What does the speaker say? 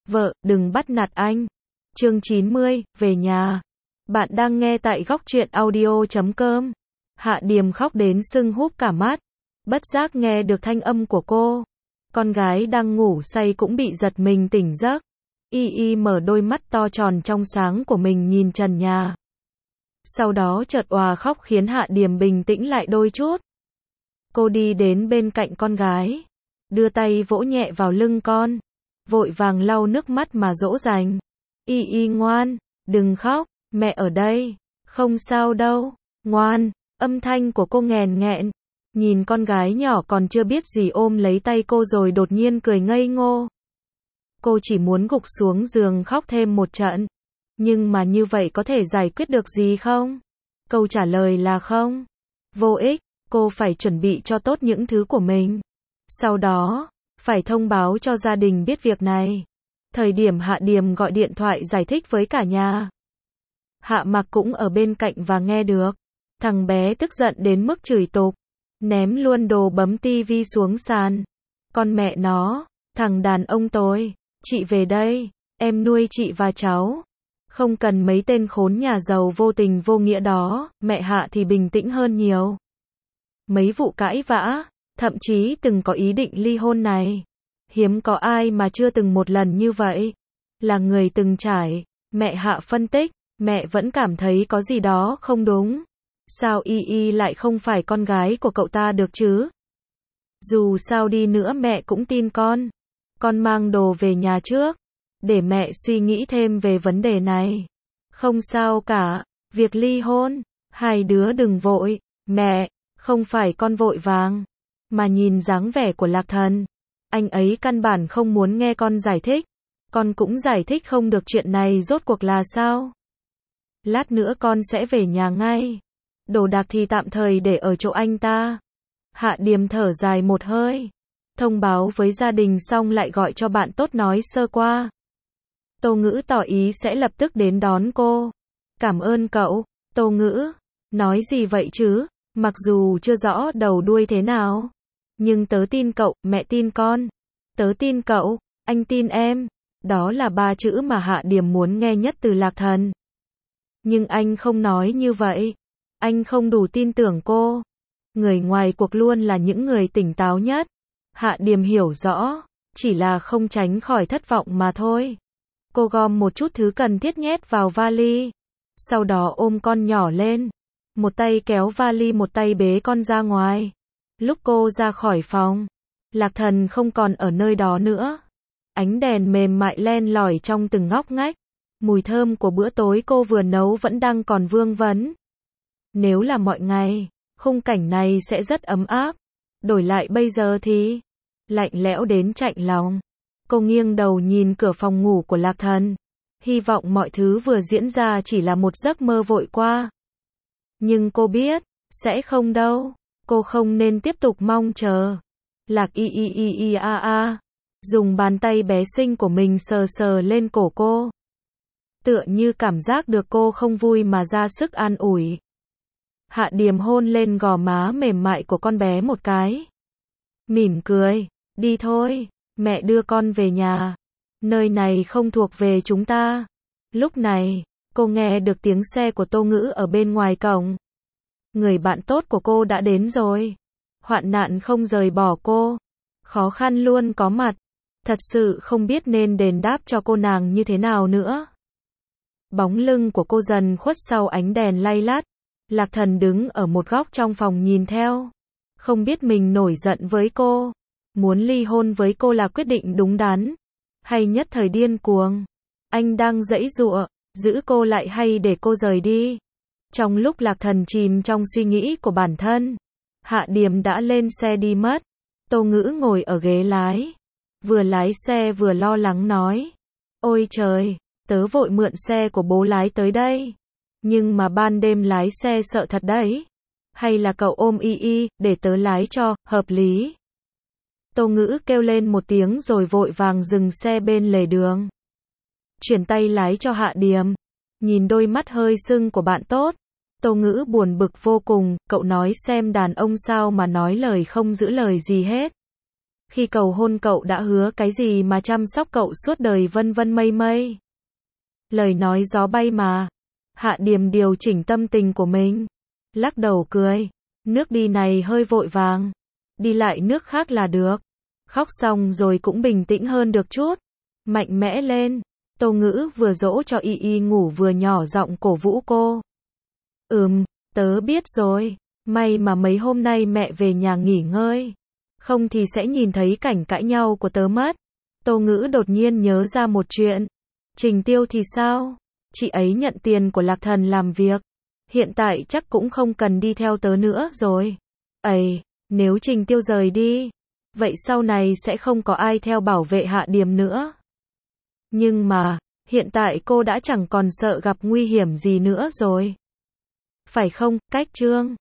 Vợ, đừng bắt nạt anh. Chương 90, về nhà. Bạn đang nghe tại góc truyện audio.com. Hạ Điềm khóc đến sưng húp cả mắt. Bất giác nghe được thanh âm của cô. Con gái đang ngủ say cũng bị giật mình tỉnh giấc. Y mở đôi mắt to tròn trong sáng của mình nhìn trần nhà. Sau đó chợt òa khóc khiến Hạ Điềm bình tĩnh lại đôi chút. Cô đi đến bên cạnh con gái, đưa tay vỗ nhẹ vào lưng con, vội vàng lau nước mắt mà dỗ dành. Y ngoan, đừng khóc, mẹ ở đây, không sao đâu, ngoan. Âm thanh của cô nghèn nghẹn, nhìn con gái nhỏ còn chưa biết gì ôm lấy tay cô rồi đột nhiên cười ngây ngô. Cô chỉ muốn gục xuống giường khóc thêm một trận, nhưng mà như vậy có thể giải quyết được gì không? Câu trả lời là không. Vô ích, cô phải chuẩn bị cho tốt những thứ của mình. Sau đó, phải thông báo cho gia đình biết việc này. Thời điểm Hạ Điềm gọi điện thoại giải thích với cả nhà. Hạ Mặc cũng ở bên cạnh và nghe được. Thằng bé tức giận đến mức chửi tục, ném luôn đồ bấm tivi xuống sàn. Con mẹ nó, thằng đàn ông tối, chị về đây, em nuôi chị và cháu. Không cần mấy tên khốn nhà giàu vô tình vô nghĩa đó, mẹ Hạ thì bình tĩnh hơn nhiều. Mấy vụ cãi vã, thậm chí từng có ý định ly hôn này. Hiếm có ai mà chưa từng một lần như vậy. Là người từng trải, mẹ Hạ phân tích, mẹ vẫn cảm thấy có gì đó không đúng. Sao Y lại không phải con gái của cậu ta được chứ? Dù sao đi nữa mẹ cũng tin con. Con mang đồ về nhà trước, để mẹ suy nghĩ thêm về vấn đề này. Không sao cả, việc ly hôn, hai đứa đừng vội, mẹ, không phải con vội vàng. Mà nhìn dáng vẻ của Lạc Thần, anh ấy căn bản không muốn nghe con giải thích. Con cũng giải thích không được chuyện này rốt cuộc là sao. Lát nữa con sẽ về nhà ngay. Đồ đạc thì tạm thời để ở chỗ anh ta. Hạ Điềm thở dài một hơi. Thông báo với gia đình xong lại gọi cho bạn tốt nói sơ qua. Tô Ngữ tỏ ý sẽ lập tức đến đón cô. Cảm ơn cậu, Tô Ngữ. Nói gì vậy chứ, mặc dù chưa rõ đầu đuôi thế nào. Nhưng tớ tin cậu, mẹ tin con. Tớ tin cậu, anh tin em. Đó là ba chữ mà Hạ Điềm muốn nghe nhất từ Lạc Thần. Nhưng anh không nói như vậy. Anh không đủ tin tưởng cô. Người ngoài cuộc luôn là những người tỉnh táo nhất. Hạ Điềm hiểu rõ, chỉ là không tránh khỏi thất vọng mà thôi. Cô gom một chút thứ cần thiết nhét vào vali. Sau đó ôm con nhỏ lên. Một tay kéo vali một tay bế con ra ngoài. Lúc cô ra khỏi phòng, Lạc Thần không còn ở nơi đó nữa. Ánh đèn mềm mại len lỏi trong từng ngóc ngách. Mùi thơm của bữa tối cô vừa nấu vẫn đang còn vương vấn. Nếu là mọi ngày, khung cảnh này sẽ rất ấm áp. Đổi lại bây giờ thì lạnh lẽo đến chạnh lòng. Cô nghiêng đầu nhìn cửa phòng ngủ của Lạc Thần. Hy vọng mọi thứ vừa diễn ra chỉ là một giấc mơ vội qua. Nhưng cô biết, sẽ không đâu. Cô không nên tiếp tục mong chờ. Lạc dùng bàn tay bé xinh của mình sờ sờ lên cổ cô. Tựa như cảm giác được cô không vui mà ra sức an ủi. Hạ Điềm hôn lên gò má mềm mại của con bé một cái. Mỉm cười, đi thôi, mẹ đưa con về nhà. Nơi này không thuộc về chúng ta. Lúc này, cô nghe được tiếng xe của Tô Ngữ ở bên ngoài cổng. Người bạn tốt của cô đã đến rồi. Hoạn nạn không rời bỏ cô. Khó khăn luôn có mặt. Thật sự không biết nên đền đáp cho cô nàng như thế nào nữa. Bóng lưng của cô dần khuất sau ánh đèn lay lắt. Lạc Thần đứng ở một góc trong phòng nhìn theo. Không biết mình nổi giận với cô. Muốn ly hôn với cô là quyết định đúng đắn. Hay nhất thời điên cuồng. Anh đang giãy giụa, giữ cô lại hay để cô rời đi. Trong lúc Lạc Thần chìm trong suy nghĩ của bản thân, Hạ Điềm đã lên xe đi mất. Tô Ngữ ngồi ở ghế lái. Vừa lái xe vừa lo lắng nói. Ôi trời, tớ vội mượn xe của bố lái tới đây. Nhưng mà ban đêm lái xe sợ thật đấy. Hay là cậu ôm để tớ lái cho, hợp lý. Tô Ngữ kêu lên một tiếng rồi vội vàng dừng xe bên lề đường. Chuyển tay lái cho Hạ Điềm. Nhìn đôi mắt hơi sưng của bạn tốt. Tô Ngữ buồn bực vô cùng, cậu nói xem đàn ông sao mà nói lời không giữ lời gì hết. Khi cầu hôn cậu đã hứa cái gì mà chăm sóc cậu suốt đời vân vân mây mây. Lời nói gió bay mà. Hạ Điềm điều chỉnh tâm tình của mình. Lắc đầu cười. Nước đi này hơi vội vàng. Đi lại nước khác là được. Khóc xong rồi cũng bình tĩnh hơn được chút. Mạnh mẽ lên. Tô Ngữ vừa dỗ cho Y Y ngủ vừa nhỏ giọng cổ vũ cô. Tớ biết rồi. May mà mấy hôm nay mẹ về nhà nghỉ ngơi. Không thì sẽ nhìn thấy cảnh cãi nhau của tớ mất. Tô Ngữ đột nhiên nhớ ra một chuyện. Trình Tiêu thì sao? Chị ấy nhận tiền của Lạc Thần làm việc. Hiện tại chắc cũng không cần đi theo tớ nữa rồi. Nếu Trình Tiêu rời đi, vậy sau này sẽ không có ai theo bảo vệ Hạ Điềm nữa. Nhưng mà, hiện tại cô đã chẳng còn sợ gặp nguy hiểm gì nữa rồi. Phải không, Cách Trương?